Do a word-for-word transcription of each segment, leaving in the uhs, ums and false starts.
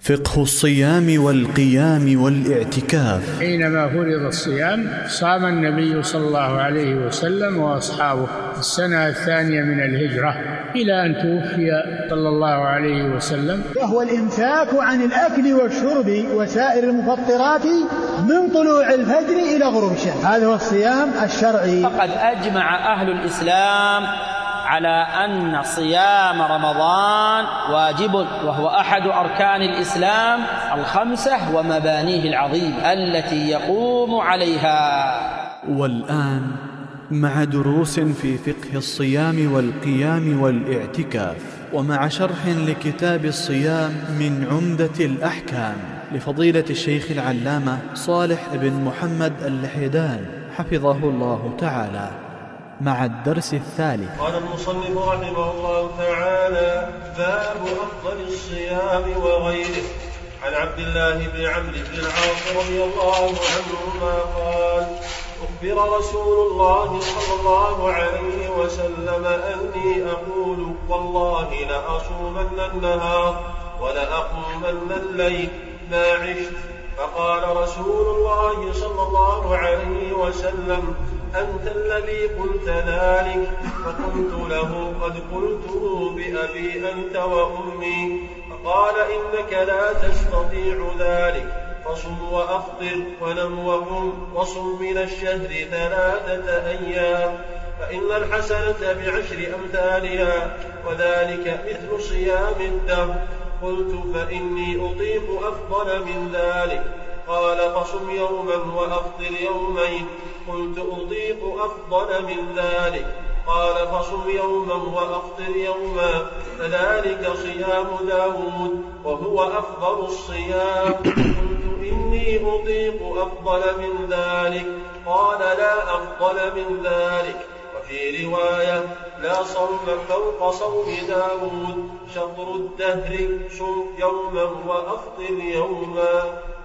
فقه الصيام والقيام والاعتكاف. حينما فرض الصيام صام النبي صلى الله عليه وسلم وأصحابه السنة الثانية من الهجرة إلى أن توفي صلى الله عليه وسلم، وهو الإمساك عن الأكل والشرب وسائر المفطرات من طلوع الفجر إلى غروب الشمس. هذا هو الصيام الشرعي. فقد أجمع أهل الإسلام على أن صيام رمضان واجب، وهو أحد أركان الإسلام الخمسة ومبانيه العظيمة التي يقوم عليها. والآن مع دروس في فقه الصيام والقيام والاعتكاف، ومع شرح لكتاب الصيام من عمدة الأحكام لفضيلة الشيخ العلامة صالح بن محمد اللحيدان حفظه الله تعالى، مع الدرس الثالث. قال المصنف رحمه الله تعالى: باب أفضل الصيام وغيره. عن عبد الله بن عمرو بن العاص رضي الله عنهما قال: أخبر رسول الله صلى الله عليه وسلم أني أقول: والله لأصومن النهار ولأقومن الليل ما عشت. فقال رسول الله صلى الله عليه وسلم: أنت الذي قلت ذلك. فقلت له: قد قلته بأبي أنت وأمي. فقال: إنك لا تستطيع ذلك، فصم وأفطر ونم وقم وصم من الشهر ثلاثة أيام، فإن الحسنة بعشر أمثالها، وذلك مثل صيام الدهر. قلت: فإني أطيق أفضل من ذلك. قال: فصم يوما وأفطر يومين. قلت: أطيق أفضل من ذلك. قال: فصم يوما وأفطر يوما، فذلك صيام داود وهو أفضل الصيام. قلت: إني أطيق أفضل من ذلك. قال: لا أفضل من ذلك. وفي رواية: لا صوم فوق صوم داود، شطر الدهر، صم يوما وأفطر يوما.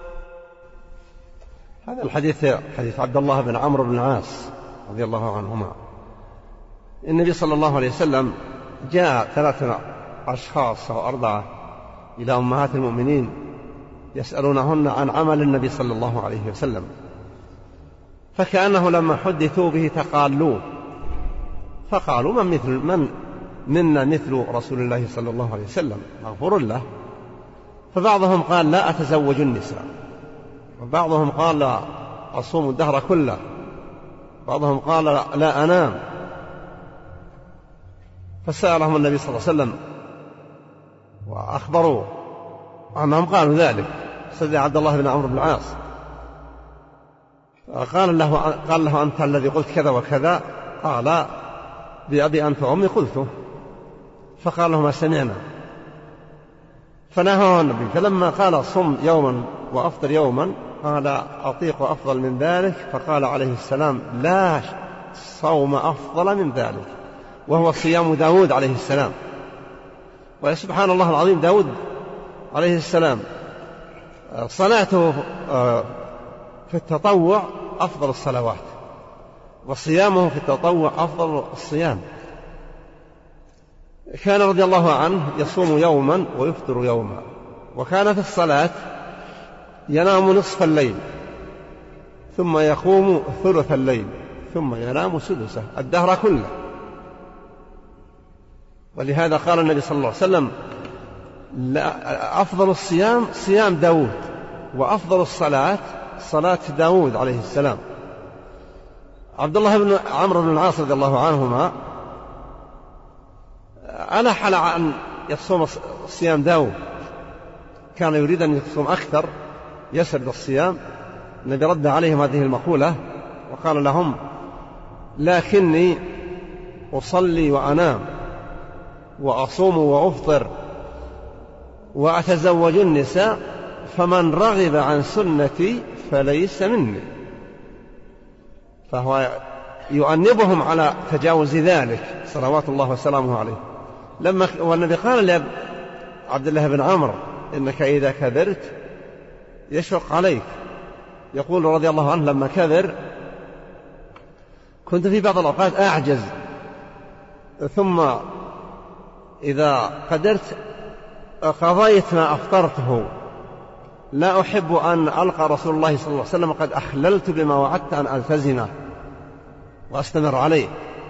هذا الحديث حديث عبد الله بن عمرو بن العاص رضي الله عنهما. النبي صلى الله عليه وسلم جاء ثلاثة أشخاص أو أربعة إلى أمهات المؤمنين يسألونهن عن عمل النبي صلى الله عليه وسلم، فكأنه لما حدثوا به تقالوه، فقالوا: من مثل من منا مثل رسول الله صلى الله عليه وسلم مغفور له. فبعضهم قال: لا أتزوج النساء، وبعضهم قال: لا أصوم الدهر كله، بعضهم قال: لا أنام. فسألهم النبي صلى الله عليه وسلم وأخبروا أنهم قالوا ذلك. سيدنا عبد الله بن عمرو بن العاص قال له, قال له: أنت الذي قلت كذا وكذا؟ قال: بأبي أنت وأمي قلته. فقال له: ما سمعنا. فنهاه النبي، فلما قال: صم يوما وأفطر يوما، قال: أطيق أفضل من ذلك. فقال عليه السلام: لا صوم أفضل من ذلك، وهو صيام داود عليه السلام. وسبحان الله العظيم، داود عليه السلام صلاته في التطوع أفضل الصلوات، وصيامه في التطوع أفضل الصيام. كان رضي الله عنه يصوم يوما ويفطر يوما، وكان في الصلاة ينام نصف الليل، ثم يقوم ثلث الليل، ثم ينام سدسه، الدهر كله. ولهذا قال النبي صلى الله عليه وسلم: أفضل الصيام صيام داود، وأفضل الصلاة صلاة داود عليه السلام. عبد الله بن عمرو بن العاص رضي الله عنهما ألح على أن يصوم صيام داود، كان يريد أن يصوم أكثر يسرد الصيام. النبي رد عليهم هذه المقولة وقال لهم: لكني أصلي وأنام وأصوم وأفطر وأتزوج النساء، فمن رغب عن سنتي فليس مني. فهو يؤنبهم على تجاوز ذلك صلوات الله وسلامه عليه. لما والنبي قال لعبد الله بن عمرو: إنك إذا كبرت يشق عليك. يقول رضي الله عنه: لما كبر كنت في بعض الأوقات أعجز، ثم إذا قدرت قضيت ما أفطرته لا أحب أن ألقى رسول الله صلى الله عليه وسلم قد أخللت بما وعدت أن ألتزمه وأستمر عليه.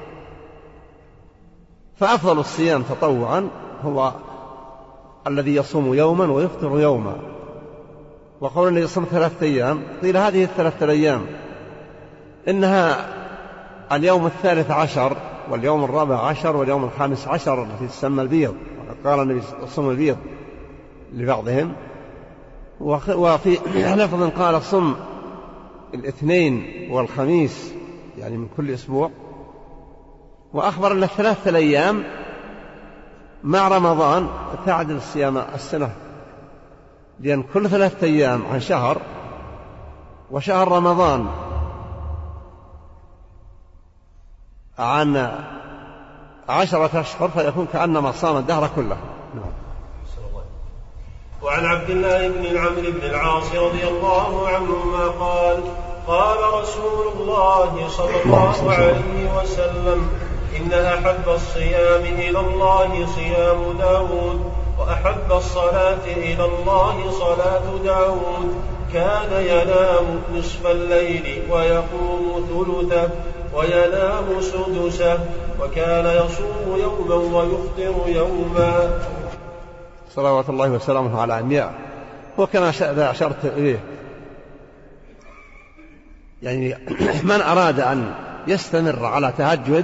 فأفضل الصيام تطوعا هو الذي يصوم يوما ويفطر يوما. وقول النبي يصوم ثلاثة أيام، قيل هذه الثلاثة الأيام إنها اليوم الثالث عشر واليوم الرابع عشر واليوم الخامس عشر التي تسمى البيض، قال النبي صوم البيض لبعضهم. وفي لفظ قال صم الاثنين والخميس يعني من كل أسبوع. وأخبر أن الثلاثة الأيام مع رمضان تعدل صيام السنة، لأن كل ثلاثة أيام عن شهر، وشهر رمضان عن عشرة أشهر، فيكون كأنما صام الدهر كله. وعن عبد الله بن عمرو بن العاص رضي الله عنهما قال قال رسول الله صلى الله عليه وسلم إن أحب الصيام إلى الله صيام داود، وأحب الصلاة إلى الله صلاة داود. كان ينام نصف الليل ويقوم ثلثه وينام سدسه، وكان يصوم يوما ويفطر يوما. صلوات الله وسلامه على أنبياء. وكما أشرت إليه يعني من أراد أن يستمر على تهجد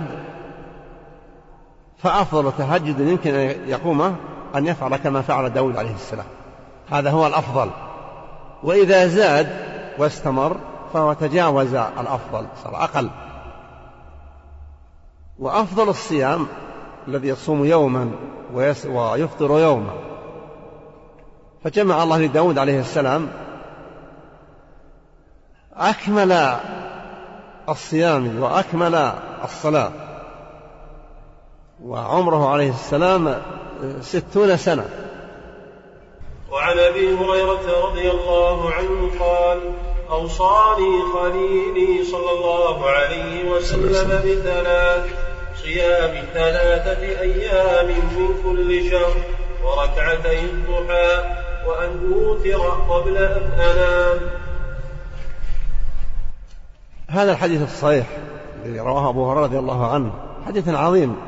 فأفضل تهجد يمكن أن يقومه أن يفعل كما فعل داود عليه السلام، هذا هو الأفضل. وإذا زاد واستمر فهو تجاوز الأفضل، صار أقل. وأفضل الصيام الذي يصوم يوما ويفطر يوما. فجمع الله لداود عليه السلام أكمل الصيام وأكمل الصلاة، وعمره عليه السلام ستون سنة. وعن أبي هريرة رضي الله عنه قال أوصاني خليلي صلى الله عليه وسلم بثلاث: صيام ثلاثة أيام من كل شهر، وركعتي الضحى، وأن أوتر قبل أن أنام. هذا الحديث الصحيح الذي رواه أبو هريرة رضي الله عنه حديث عظيم.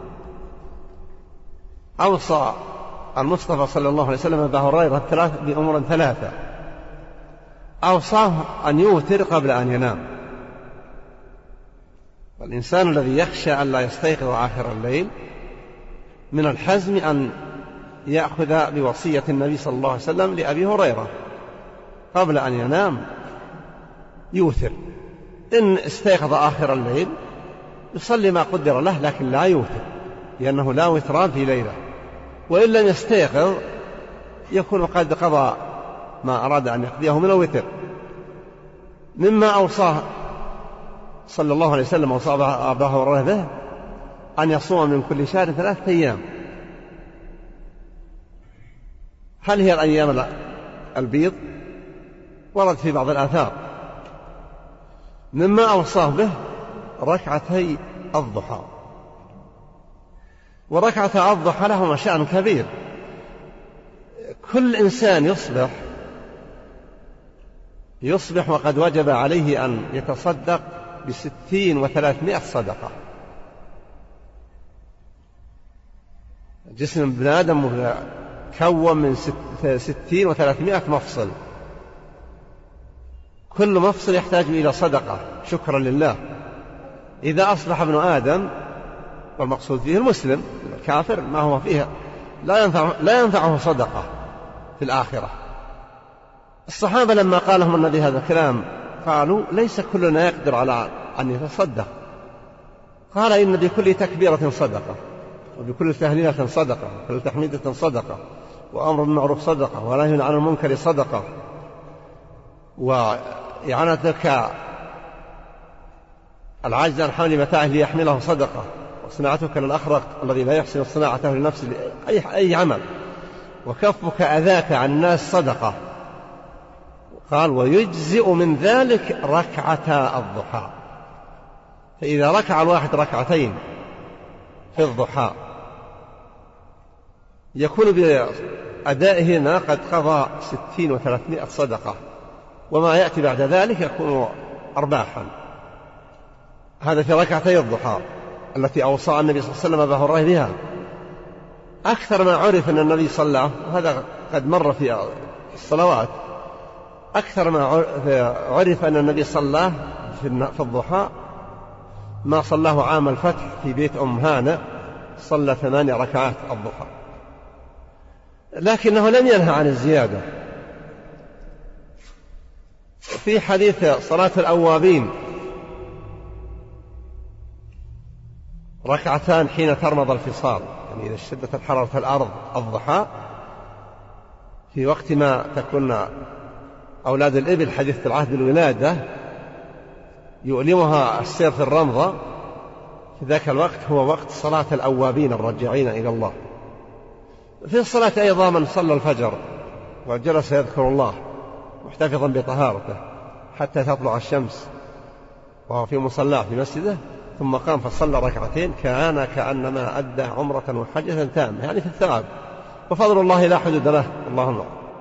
أوصى المصطفى صلى الله عليه وسلم أبا هريرة بأمور ثلاثة. أوصاه أن يوتر قبل أن ينام. والإنسان الذي يخشى أن لا يستيقظ آخر الليل من الحزم أن يأخذ بوصية النبي صلى الله عليه وسلم لأبي هريرة قبل أن ينام يوتر. إن استيقظ آخر الليل يصلي ما قدر له، لكن لا يوتر، لأنه لا وتران في ليلة. وإن لم يستيقظ يكون قد قضى ما أراد أن يقضيه من الوتر. مما أوصاه صلى الله عليه وسلم أوصى أبا هريرة به أن يصوم من كل شهر ثلاثة أيام. هل هي الأيام البيض؟ ورد في بعض الآثار. مما أوصاه به ركعتي الضحى. وركعة الضحى لهما شأن كبير. كل إنسان يصبح يصبح وقد وجب عليه أن يتصدق بستين وثلاثمائة صدقة. جسم ابن آدم كون من ستين وثلاثمائة مفصل، كل مفصل يحتاج إلى صدقة شكرا لله. إذا أصبح ابن آدم، والمقصود فيه المسلم، الكافر ما هو فيها لا ينفع لا ينفعه صدقة في الآخرة. الصحابة لما قال لهم النبي هذا الكلام قالوا ليس كلنا يقدر على أن يتصدق. قال إن بكل تكبيرة صدقة، وبكل تهليلة صدقة، وبكل تحميدة صدقة، وأمر بالمعروف صدقة، ونهي عن المنكر صدقة، وإعانتك العاجز عن حمل متاعه ليحمله صدقة، وصناعتك للأخرق الذي لا يحسن صناعته لنفسه أي أي عمل، وكفك أذاك عن الناس صدقة. قال ويجزئ من ذلك ركعتا الضحى. فإذا ركع الواحد ركعتين في الضحى يكون أدائهما قد قضى ستين وثلاثمائة صدقة، وما يأتي بعد ذلك يكون أرباحا. هذا في ركعتي الضحى التي أوصى النبي صلى الله عليه وسلم أبا هريرة بها. أكثر ما عرف أن النبي صلى، وهذا قد مر في الصلوات، أكثر ما عرف أن النبي صلى في الضحى ما صلاه عام الفتح في بيت أم هانة، صلى ثماني ركعات الضحى، لكنه لم ينهى عن الزيادة. في حديث صلاة الأوابين ركعتان حين ترمض الفصال، يعني إذا اشتدت حرارة الأرض الضحى في وقت ما تكون أولاد الإبل حديث العهد بالولادة يؤلمها السير في الرمضة، في ذاك الوقت هو وقت صلاة الأوابين الراجعين إلى الله. في الصلاة أيضا من صلى الفجر وجلس يذكر الله محتفظا بطهارته حتى تطلع الشمس وهو في مصلاه في مسجده، ثم قام فصلى ركعتين، كان كأنما أدى عمرة وحجة تامة، يعني في الثواب، وفضل الله لا حدود له. اللهم.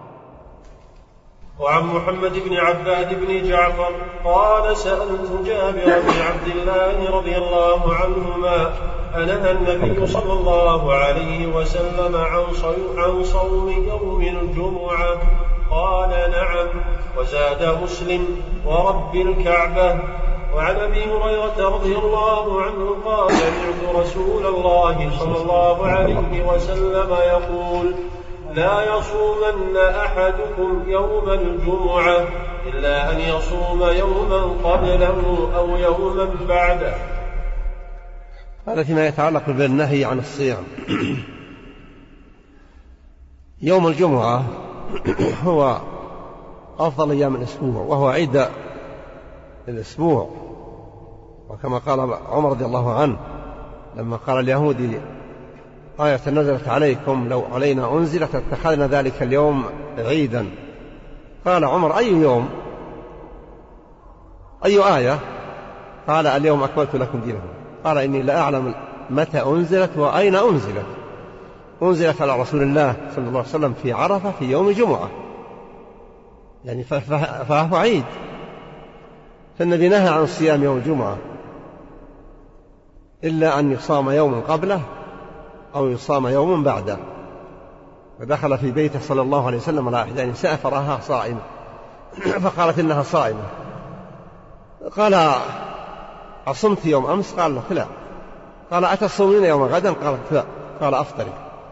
وعن محمد بن عباد بن جعفر قال سألت جابر بن عبد الله رضي الله عنهما أنهى النبي صلى الله عليه وسلم عن صوم يوم الجمعة؟ قال نعم. وزاد مسلم ورب الكعبة. وعن أبي هريرة رضي الله عنه قال سمعت رسول الله صلى الله عليه وسلم يقول لا يصومن أحدكم يوم الجمعة إلا أن يصوم يوما قبله أو يوما بعده. هذا فيما يتعلق بالنهي عن الصيام. يوم الجمعة هو أفضل أيام الأسبوع، وهو عيد الأسبوع، وكما قال عمر رضي الله عنه لما قال اليهودي آية نزلت عليكم لو علينا أنزلت اتخذنا ذلك اليوم عيدا، قال عمر أي يوم أي آية؟ قال اليوم أكملت لكم دينكم. قال إني لا أعلم متى أنزلت وأين أنزلت. أنزلت على رسول الله صلى الله عليه وسلم في عرفة في يوم جمعة، يعني فهو عيد، فالنبي نهى عن صيام يوم الجمعة إلا أن يصام يوما قبله أو يصام يوما بعده. ودخل في بيته صلى الله عليه وسلم على إحدى نساء فراها صائمة فقالت إنها صائمة، قال أصمت يوم أمس؟ قال لا. قال أتصومين يوم غدا؟ قالت لا. قال أفطري.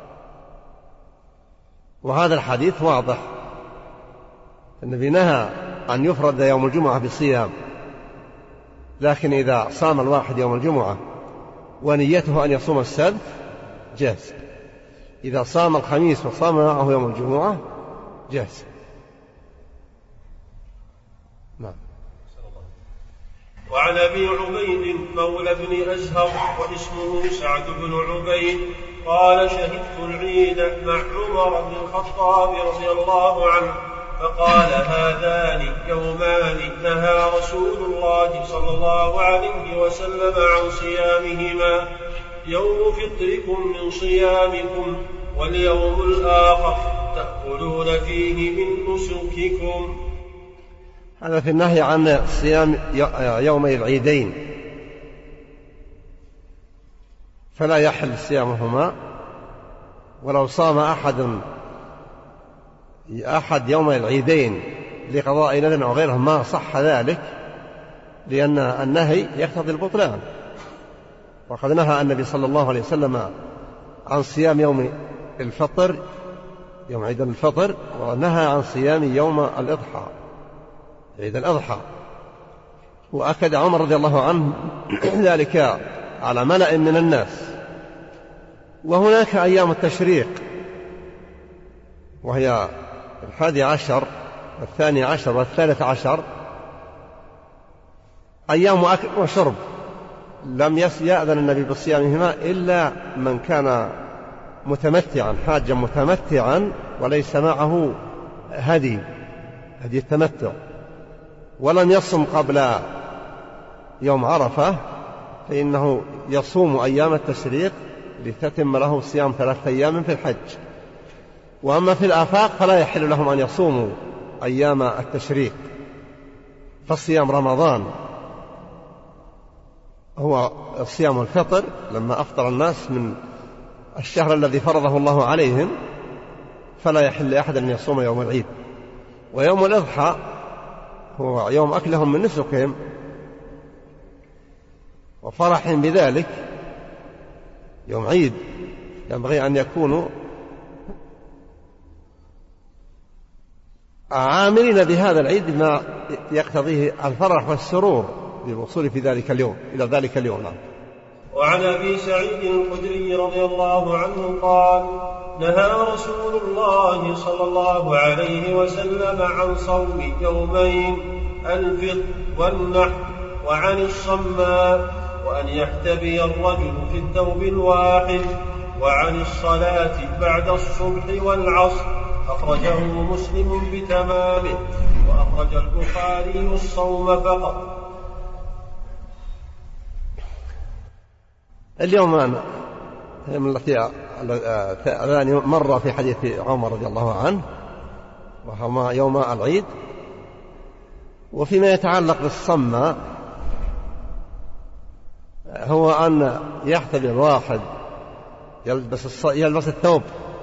وهذا الحديث واضح، النبي نهى أن يفرد يوم الجمعة بصيام، لكن إذا صام الواحد يوم الجمعة ونيته أن يصوم السبت جاز، إذا صام الخميس وصام معه يوم الجمعة جاز. نعم. وعن أبي عبيد مولى بن أزهر واسمه سعد بن عبيد قال شهدت العيد مع عمر بن الخطاب رضي الله عنه فقال هذان يومان نهى رسول الله صلى الله عليه وسلم عن صيامهما، يوم فطركم من صيامكم واليوم الآخر تأكلون فيه من نسككم. هذا في النهي عن صيام يومي العيدين، فلا يحل صيامهما، ولو صام أحد أحد يومي العيدين لقضاء نذر أو غيره ما صح ذلك، لأن النهي يقتضي البطلان. وقد نهى النبي صلى الله عليه وسلم عن صيام يوم الفطر يوم عيد الفطر، ونهى عن صيام يوم الإضحى عيد الأضحى، وأكد عمر رضي الله عنه ذلك على ملأ من الناس. وهناك أيام التشريق وهي الحادي عشر والثاني عشر والثالث عشر، أيام أكل وشرب لم يأذن النبي بصيامهما إلا من كان متمتعا حاجا متمتعا وليس معه هدي هدي التمتع، ولم يصم قبل يوم عرفة فإنه يصوم أيام التشريق لتتم له صيام ثلاثة أيام في الحج. وأما في الآفاق فلا يحل لهم أن يصوموا أيام التشريق، فالصيام رمضان هو صيام الفطر لما أفطر الناس من الشهر الذي فرضه الله عليهم، فلا يحل لأحد أن يصوم يوم العيد. ويوم الأضحى هو يوم أكلهم من نسكهم وفرحهم بذلك، يوم عيد ينبغي أن يكونوا عاملين بهذا العيد بما يقتضيه الفرح والسرور بالوصول في ذلك اليوم إلى ذلك اليوم. نعم. وعن أبي سعيد الخدري رضي الله عنه قال: نهى رسول الله صلى الله عليه وسلم عن صوم يومين، الفطر والنحر، وعن الصماء، وأن يحتبي الرجل في الثوب الواحد، وعن الصلاة بعد الصبح والعصر. أخرجه مسلم بتمامه، وأخرج البخاري الصوم فقط. اليوم التي الآن مر في حديث عمر رضي الله عنه وهو يوم العيد. وفيما يتعلق بالصمة هو أن يحتبي الواحد يلبس, يلبس الثوب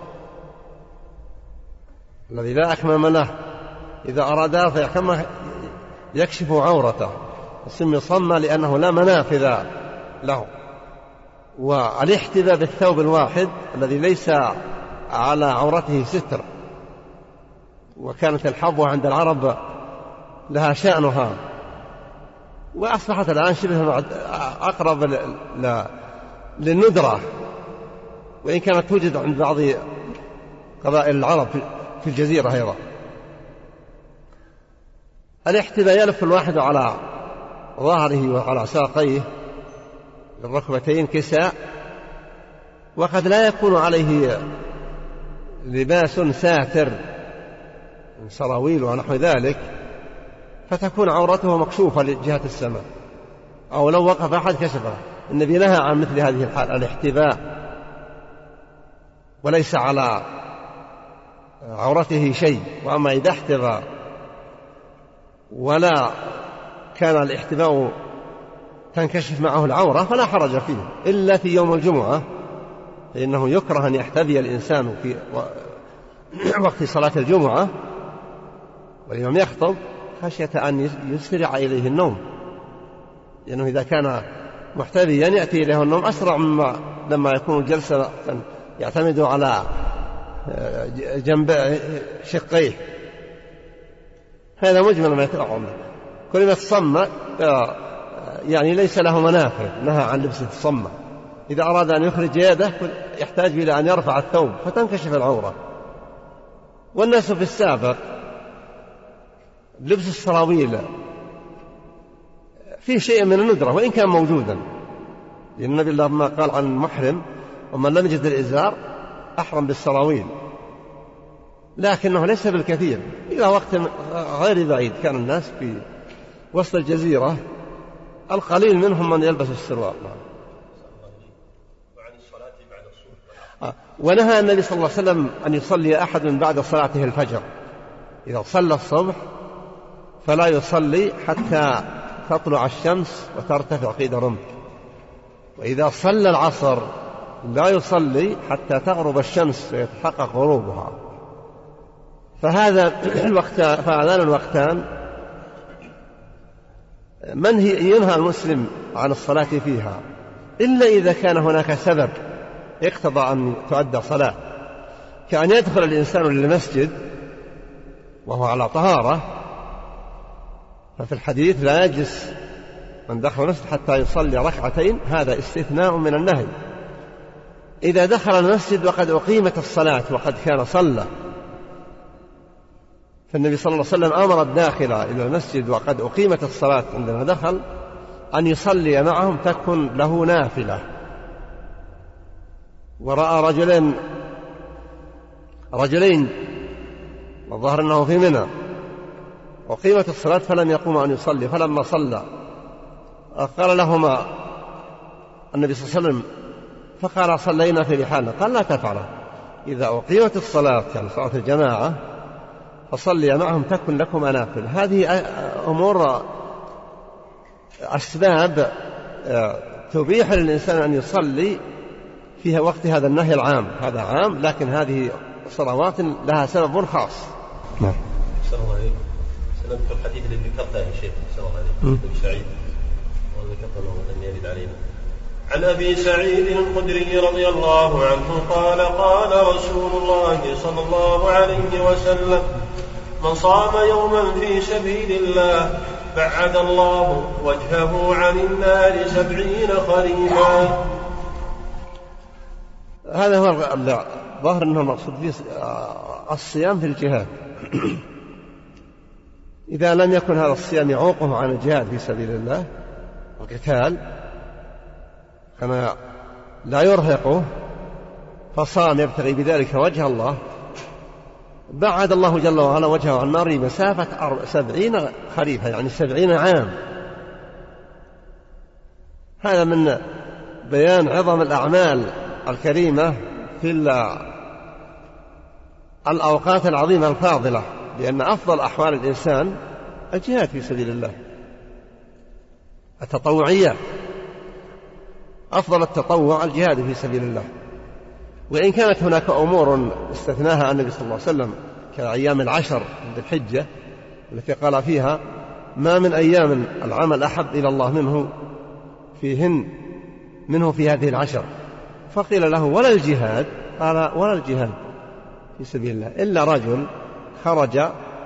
الذي لا أكمام له، إذا أراد فيكمل يكشف عورته، يسمى صمة لأنه لا منافذ له. والاحتباء بالثوب الواحد الذي ليس على عورته ستر، وكانت الحظوة عند العرب لها شأنها، وأصبحت الآن شبه أقرب للندرة، وإن كانت توجد عند بعض قبائل العرب في الجزيرة أيضا. الاحتباء يلف الواحد على ظهره وعلى ساقيه للركبتين كساء، وقد لا يكون عليه لباس ساتر من سراويل ونحو ذلك، فتكون عورته مكشوفة لجهة السماء، أو لو وقف أحد كشفه. النبي نهى عن مثل هذه الحال، الاحتباء، وليس على عورته شيء. وأما إذا احتبى ولا كان الاحتباء تنكشف معه العورة فلا حرج فيه، إلا في يوم الجمعة، فإنه يكره أن يحتبي الإنسان في وقت صلاة الجمعة والإمام يخطب خشية أن يسرع إليه النوم، لأنه إذا كان محتبيا يأتي إليه النوم أسرع مما لما يكون الجلسة يعتمد على جنب شقيه. هذا مجمل ما يترعون. كلمة صمة يعني ليس له منافذ، نهى عن لبس الصمة. إذا أراد أن يخرج يده يحتاج إلى أن يرفع الثوب فتنكشف العورة. والناس في السابق لبس السراويل فيه شيء من الندرة وإن كان موجودا، لأن النبي لما قال عن المحرم ومن لم يجد الإزار أحرم بالسراويل، لكنه ليس بالكثير. إلى وقت غير بعيد كان الناس في وسط الجزيرة القليل منهم من يلبس السروال. ونهى النبي صلى الله عليه وسلم أن يصلي أحد بعد صلاته الفجر. إذا صلى الصبح فلا يصلي حتى تطلع الشمس وترتفع قيد رمح، وإذا صلى العصر لا يصلي حتى تغرب الشمس ويتحقق غروبها. فهذا الوقت فهذان الوقتان منهي ينهى المسلم عن الصلاة فيها، إلا إذا كان هناك سبب اقتضى أن تؤدى صلاة، كأن يدخل الإنسان للمسجد وهو على طهارة، ففي الحديث لا يجلس من دخل المسجد حتى يصلي ركعتين، هذا استثناء من النهي. إذا دخل المسجد وقد أقيمت الصلاة وقد كان صلى، فالنبي صلى الله عليه وسلم أمر الداخل إلى المسجد وقد أقيمت الصلاة عندما دخل أن يصلي معهم تكن له نافلة. ورأى رجلين رجلين والظاهر أنه في منى، وقيمت الصلاة فلم يقوم أن يصلي، فلما صلى قال لهما النبي صلى الله عليه وسلم، فقال صلينا في رحالنا، قال لا تفعله، إذا أقيمت الصلاة يعني صلاة الجماعة فصلي معهم تكن لكم نافلة. هذه أمور أسباب تبيح للإنسان أن يصلي فيها وقت هذا النهي العام. هذا عام، لكن هذه صلوات لها سبب خاص. نعم. السلام عليكم. سنذكر الحديث الذي ذكرته يا شيخ. السلام عليكم. أبي سعيد وذكرته لم يرد علينا. عن أبي سعيد الخدري رضي الله عنه قال قال رسول الله صلى الله عليه وسلم: من صام يوما في سبيل الله بعد الله وجهه عن النار سبعين خريفا. هذا هو ظاهر أنه المقصود فيه الصيام في الجهاد. إذا لم يكن هذا الصيام يعوقه عن الجهاد في سبيل الله القتال كما لا يرهقه فصام يبتغي بذلك وجه الله بعد الله جل وعلا وجهه عن النار مسافة سبعين خريفا يعني سبعين عام. هذا من بيان عظم الأعمال الكريمة في الأوقات العظيمة الفاضلة، لأن أفضل أحوال الإنسان الجهاد في سبيل الله. التطوعية أفضل التطوع الجهاد في سبيل الله، وإن كانت هناك أمور استثناها النبي صلى الله عليه وسلم كأيام العشر من الحجة التي قال فيها: ما من أيام العمل أحب إلى الله منه فيهن منه في هذه العشر. فقيل له: ولا الجهاد؟ قال: ولا الجهاد في سبيل الله إلا رجل خرج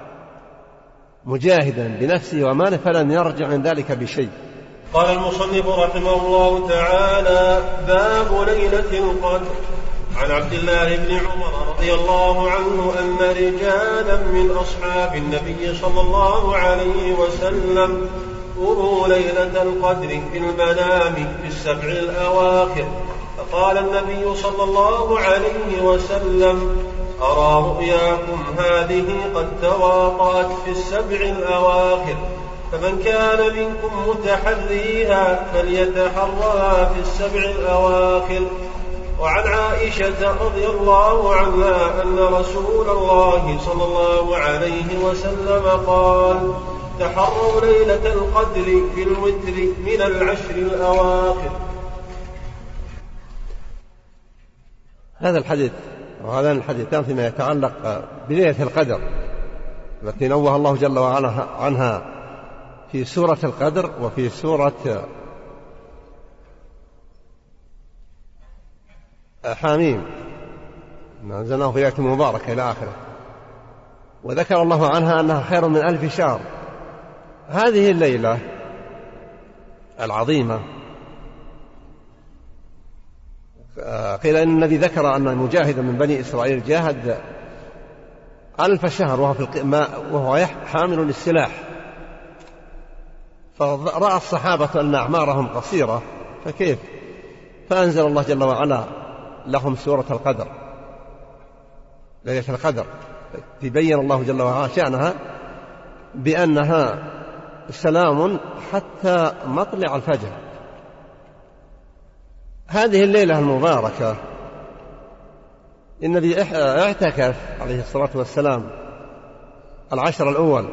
مجاهدا بنفسه وماله فلم يرجع من ذلك بشيء. قال المصنف رحمه الله تعالى: باب ليلة القدر. عن عبد الله بن عمر رضي الله عنه أن رجالا من أصحاب النبي صلى الله عليه وسلم أروا ليلة القدر في المنام في السبع الأواخر، فقال النبي صلى الله عليه وسلم: أرى رؤياكم هذه قد تواطأت في السبع الأواخر، فمن كان منكم متحريها فليتحرها في السبع الأواخر. وعن عائشة رضي الله عنها أن رسول الله صلى الله عليه وسلم قال: تحروا ليلة القدر في الوتر من العشر الأواخر. هذا الحديث وهذان الحديثان فيما يتعلق بليلة القدر التي نوه الله جل وعلا عنها في سورة القدر وفي سورة حاميم أنزلناه في آية مباركة إلى آخره، وذكر الله عنها أنها خير من ألف شهر. هذه الليلة العظيمة قيل إن الذي ذكر أن مجاهدا من بني إسرائيل جاهد ألف شهر وهو, في وهو حامل للسلاح، فرأى الصحابة أن أعمارهم قصيرة فكيف؟ فأنزل الله جل وعلا لهم سورة القدر ليلة القدر، تبين الله جل وعلا شأنها بأنها سلام حتى مطلع الفجر. هذه الليلة المباركة النبي اعتكف عليه الصلاة والسلام العشر الأول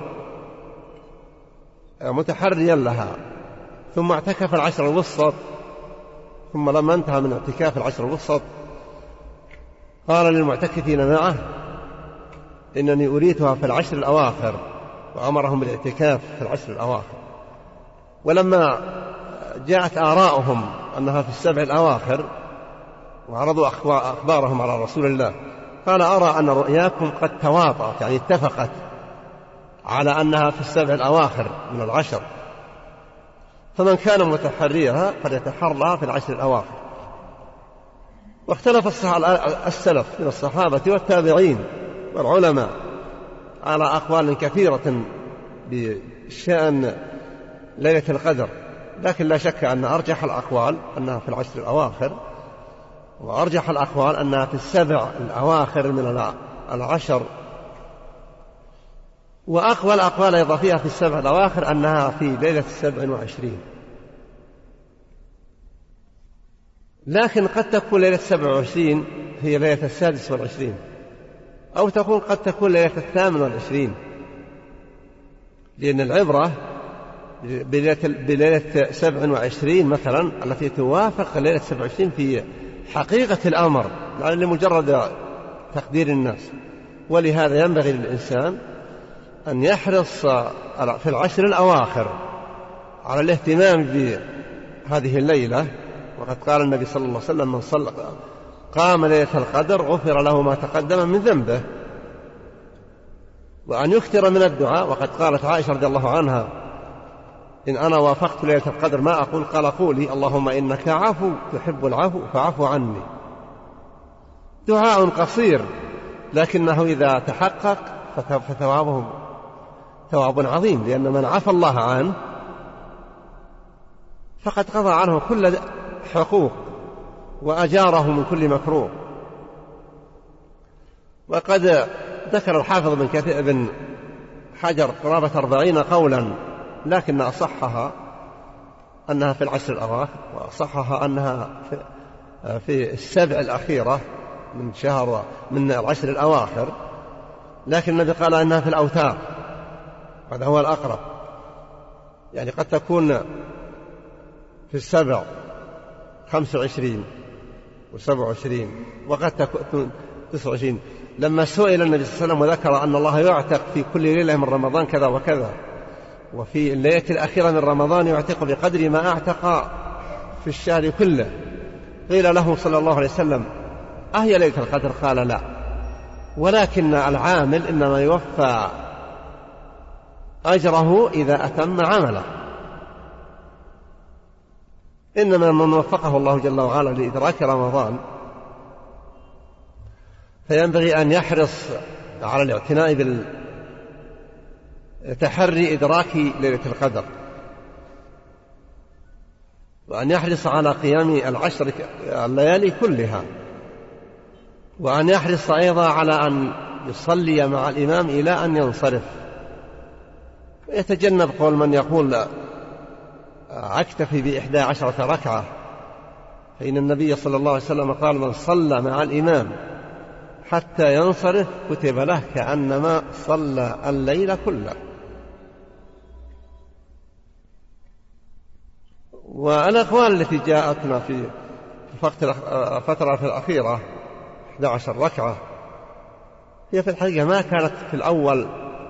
متحريا لها، ثم اعتكف العشر الوسط، ثم لما انتهى من اعتكاف العشر الوسط قال للمعتكفين معه: إنني أريتها في العشر الأواخر، وأمرهم بالاعتكاف في العشر الأواخر. ولما جاءت آراؤهم أنها في السبع الأواخر وعرضوا أخبارهم على رسول الله قال: أرى أن رؤياكم قد تواطأت يعني اتفقت على أنها في السبع الأواخر من العشر، فمن كان متحريها فليتحرها في العشر الأواخر. واختلف السلف من الصحابة والتابعين والعلماء على أقوال كثيرة بشأن ليلة القدر، لكن لا شك أن أرجح الأقوال أنها في العشر الأواخر، وأرجح الأقوال أنها في السبع الأواخر من العشر، وأقوى الأقوال أيضا فيها في السبع الأواخر أنها في ليلة السبع وعشرين. لكن قد تكون ليلة السبع وعشرين هي ليلة السادس والعشرين، أو تكون قد تكون ليلة الثامن والعشرين، لأن العبرة بليلة سبع وعشرين مثلا التي توافق ليلة سبع وعشرين في حقيقة الأمر لمجرد تقدير الناس. ولهذا ينبغي للإنسان أن يحرص في العشر الأواخر على الاهتمام بهذه الليلة. وقد قال النبي صلى الله عليه وسلم: من صلى قام ليلة القدر غفر له ما تقدم من ذنبه. وأن يكثر من الدعاء. وقد قالت عائشة رضي الله عنها: إن أنا وافقت ليلة القدر ما أقول؟ قال: قولي اللهم إنك عفو تحب العفو فاعف عني. دعاء قصير لكنه إذا تحقق فثوابه ثواب عظيم، لأن من عفى الله عنه فقد قضى عنه كل حقوق وأجاره من كل مكروه. وقد ذكر الحافظ بن كثير بن حجر قرابة أربعين قولا، لكن أصحها أنها في العشر الأواخر، وأصحها أنها في السبع الأخيرة من شهر من العشر الأواخر، لكن النبي قال أنها في الأوتار، هذا هو الأقرب. يعني قد تكون في السبع خمس وعشرين وسبع وعشرين، وقد تكون تسع وعشرين. لما سئل النبي صلى الله عليه وسلم وذكر أن الله يعتق في كل ليلة من رمضان كذا وكذا، وفي الليلة الأخيرة من رمضان يعتق بقدر ما أعتق في الشهر كله، قيل له صلى الله عليه وسلم: أهي ليلة القدر؟ قال: لا، ولكن العامل إنما يوفى أجره إذا أتم عمله. إنما من وفقه الله جل وعلا لإدراك رمضان فينبغي أن يحرص على الاعتناء بالتحري إدراك ليلة القدر، وأن يحرص على قيام العشر الليالي كلها، وأن يحرص أيضا على أن يصلي مع الإمام إلى أن ينصرف، ويتجنب قول من يقول أكتفي بإحدى عشرة ركعة، فإن النبي صلى الله عليه وسلم قال: من صلى مع الإمام حتى ينصرف كتب له كأنما صلى الليل كله. والأقوال التي جاءتنا في الفترة الأخيرة إحدى عشرة ركعة هي في الحقيقة ما كانت في الأول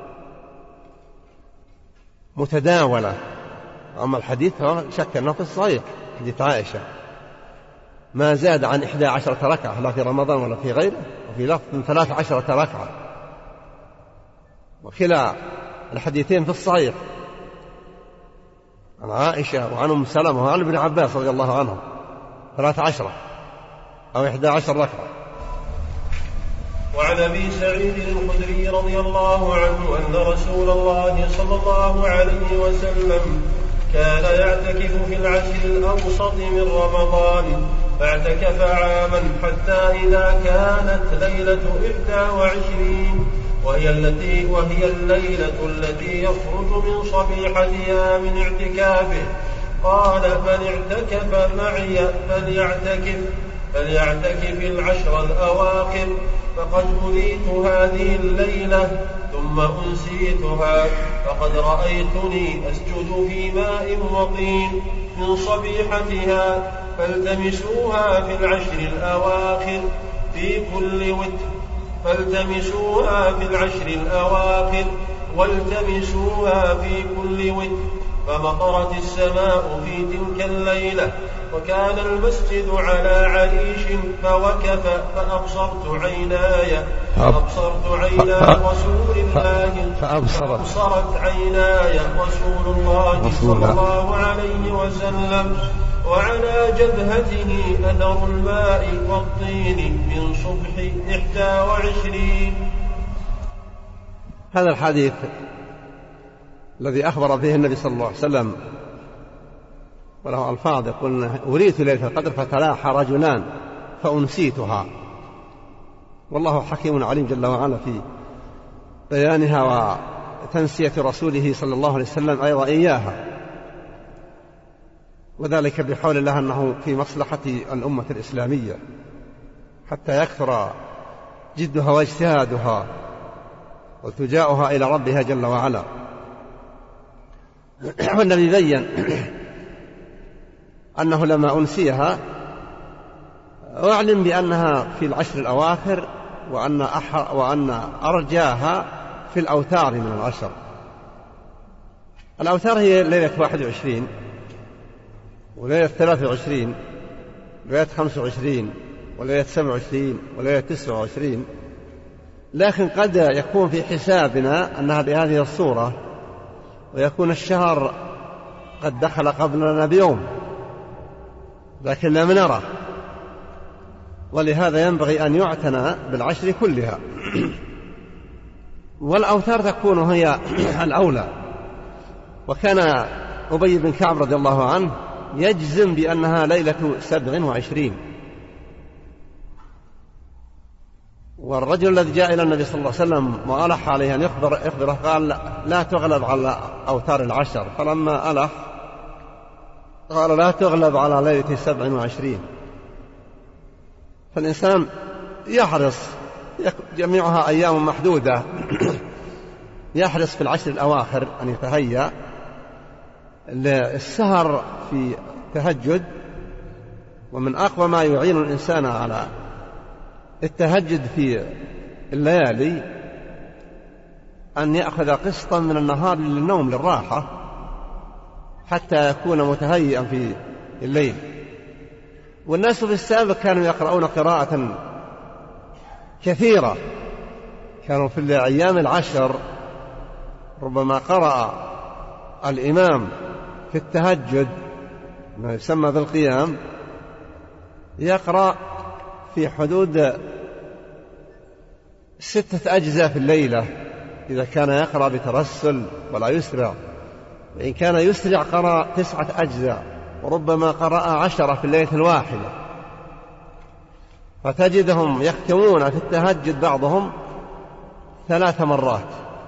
متداولة، أما الحديث شك أنه في الصحيح، حديث عائشة ما زاد عن إحدى عشرة ركعة لا في رمضان ولا في غيره، وفي لفظ من ثلاث عشرة ركعة، وكلا الحديثين في الصحيح عن عائشة وعن أم سلمة وعن ابن عباس رضي الله عنهم، ثلاث عشرة أو إحدى عشر ركعة. وعن أبي سعيد الخدري رضي الله عنه أن رسول الله صلى الله عليه وسلم كان يعتكف في العشر الأوسط من رمضان، فاعتكف عاما حتى إذا كانت ليلة إحدى وعشرين وهي التي وهي الليلة التي يخرج من صبيحتها من اعتكافه قال: من اعتكف معي فليعتكف فليعتكف العشر الأواخر، فقد أريت هذه الليلة ثم أنسيتها، فقد رأيتني أسجد في ماء وطين من صبيحتها، فالتمسوها في العشر الأواخر في كل وتر فالتمسوها في العشر الأواخر والتمسوها في كل وتر. فمطرت السماء في تلك الليلة، وكان المسجد على عريش، فوكف فأبصرت عيناي فأبصرت عينا رسول الله فأبصرت عيناي رسول الله صلى الله عليه وسلم، وعلى جبهته أثر الماء والطين من صبح إحدى وعشرين. هذا الحديث الذي أخبر به النبي صلى الله عليه وسلم وله ألفاظ يقول: أريت ليلة القدر فتلاحى رجلان فأنسيتها. والله حكيم عليم جل وعلا في بيانها وتنسية رسوله صلى الله عليه وسلم أيضا إياها، وذلك بحول الله أنه في مصلحة الأمة الإسلامية، حتى يكثر جدها واجتهادها والتجاؤها إلى ربها جل وعلا. والنبي بين أنه لما أنسيها أعلم بأنها في العشر الأواخر، وأن, وأن أرجاها في الأوتار من العشر. الأوتار هي ليلة واحد وعشرين وليلة ثلاثة وعشرين وليلة خمسة وعشرين وليلة سبعة وعشرين وليلة تسعة وعشرين، لكن قد يكون في حسابنا أنها بهذه الصورة، ويكون الشهر قد دخل قبلنا بيوم لكن لم نره، ولهذا ينبغي أن يعتنى بالعشر كلها. والأوتار تكون هي الأولى. وكان أبي بن كعب رضي الله عنه يجزم بأنها ليلة سبع وعشرين. والرجل الذي جاء إلى النبي صلى الله عليه وسلم وألح عليه أن يخبر يخبره قال لا تغلب على أوتار العشر، فلما ألح قال لا تغلب على ليلة سبع وعشرين. فالإنسان يحرص، جميعها أيام محدودة، يحرص في العشر الأواخر أن يتهيأ للسهر في تهجد. ومن أقوى ما يعين الإنسان على التهجد في الليالي أن يأخذ قسطا من النهار للنوم للراحة حتى يكون متهيئا في الليل. والناس في السابق كانوا يقرؤون قراءة كثيرة، كانوا في الأيام العشر ربما قرأ الإمام في التهجد ما يسمى بالقيام يقرأ في حدود ستة أجزاء في الليلة إذا كان يقرأ بترسل ولا يسرع، وإن كان يسرع قرأ تسعة أجزاء، وربما قرأ عشرة في الليلة الواحدة. فتجدهم يختمون في التهجد بعضهم ثلاث مرات،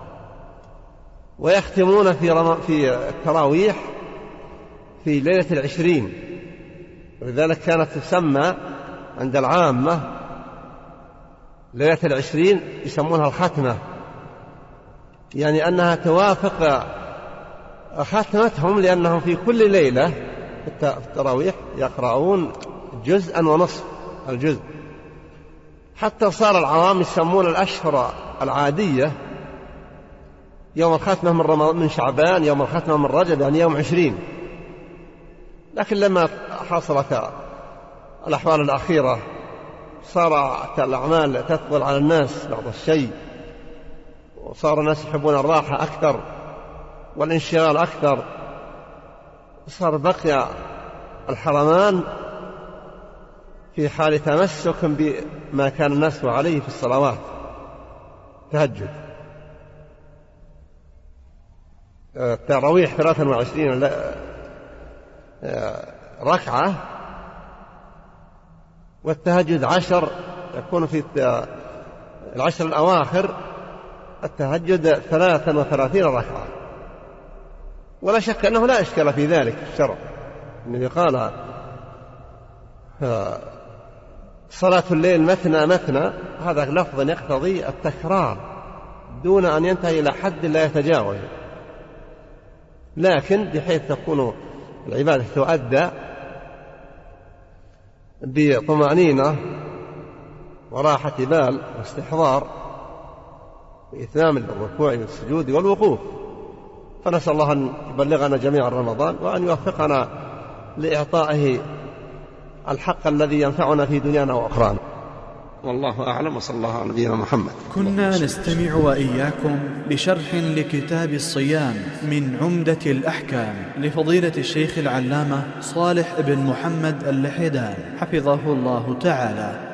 ويختمون في رم... في التراويح في ليلة العشرين. ولذلك كانت تسمى عند العامة ليلة العشرين يسمونها الختمة، يعني أنها توافق ختمتهم، لأنهم في كل ليلة في التراويح يقرؤون جزءا ونصف الجزء، حتى صار العوام يسمون الأشهر العادية يوم الختمة من رمضان من شعبان، يوم الختمة من رجب، يعني يوم عشرين. لكن لما حصلت الأحوال الأخيرة صارت الأعمال تثقل على الناس بعض الشيء، وصار الناس يحبون الراحة أكثر والانشغال أكثر، صار بقي الحرمان في حال تمسك بما كان الناس عليه في الصلوات تهجد. التراويح ثلاثة وعشرين ركعة، والتهجد عشر، يكون في العشر الأواخر التهجد ثلاثا وثلاثين ركعة. ولا شك أنه لا إشكال في ذلك في الشرع. النبي قال صلاة الليل مثنى مثنى، هذا لفظ يقتضي التكرار دون أن ينتهي إلى حد لا يتجاوز، لكن بحيث تكون العبادة تؤدى بطمأنينة وراحة بال واستحضار وإتمام الركوع والسجود والوقوف. فنسأل الله أن يبلغنا جميعا رمضان، وأن يوفقنا لإعطائه الحق الذي ينفعنا في دنيانا وأخرانا. والله أعلم، وصلى الله على نبينا محمد. كنا نستمع وإياكم لشرح لكتاب الصيام من عمدة الأحكام لفضيلة الشيخ العلامة صالح بن محمد اللحيدان حفظه الله تعالى.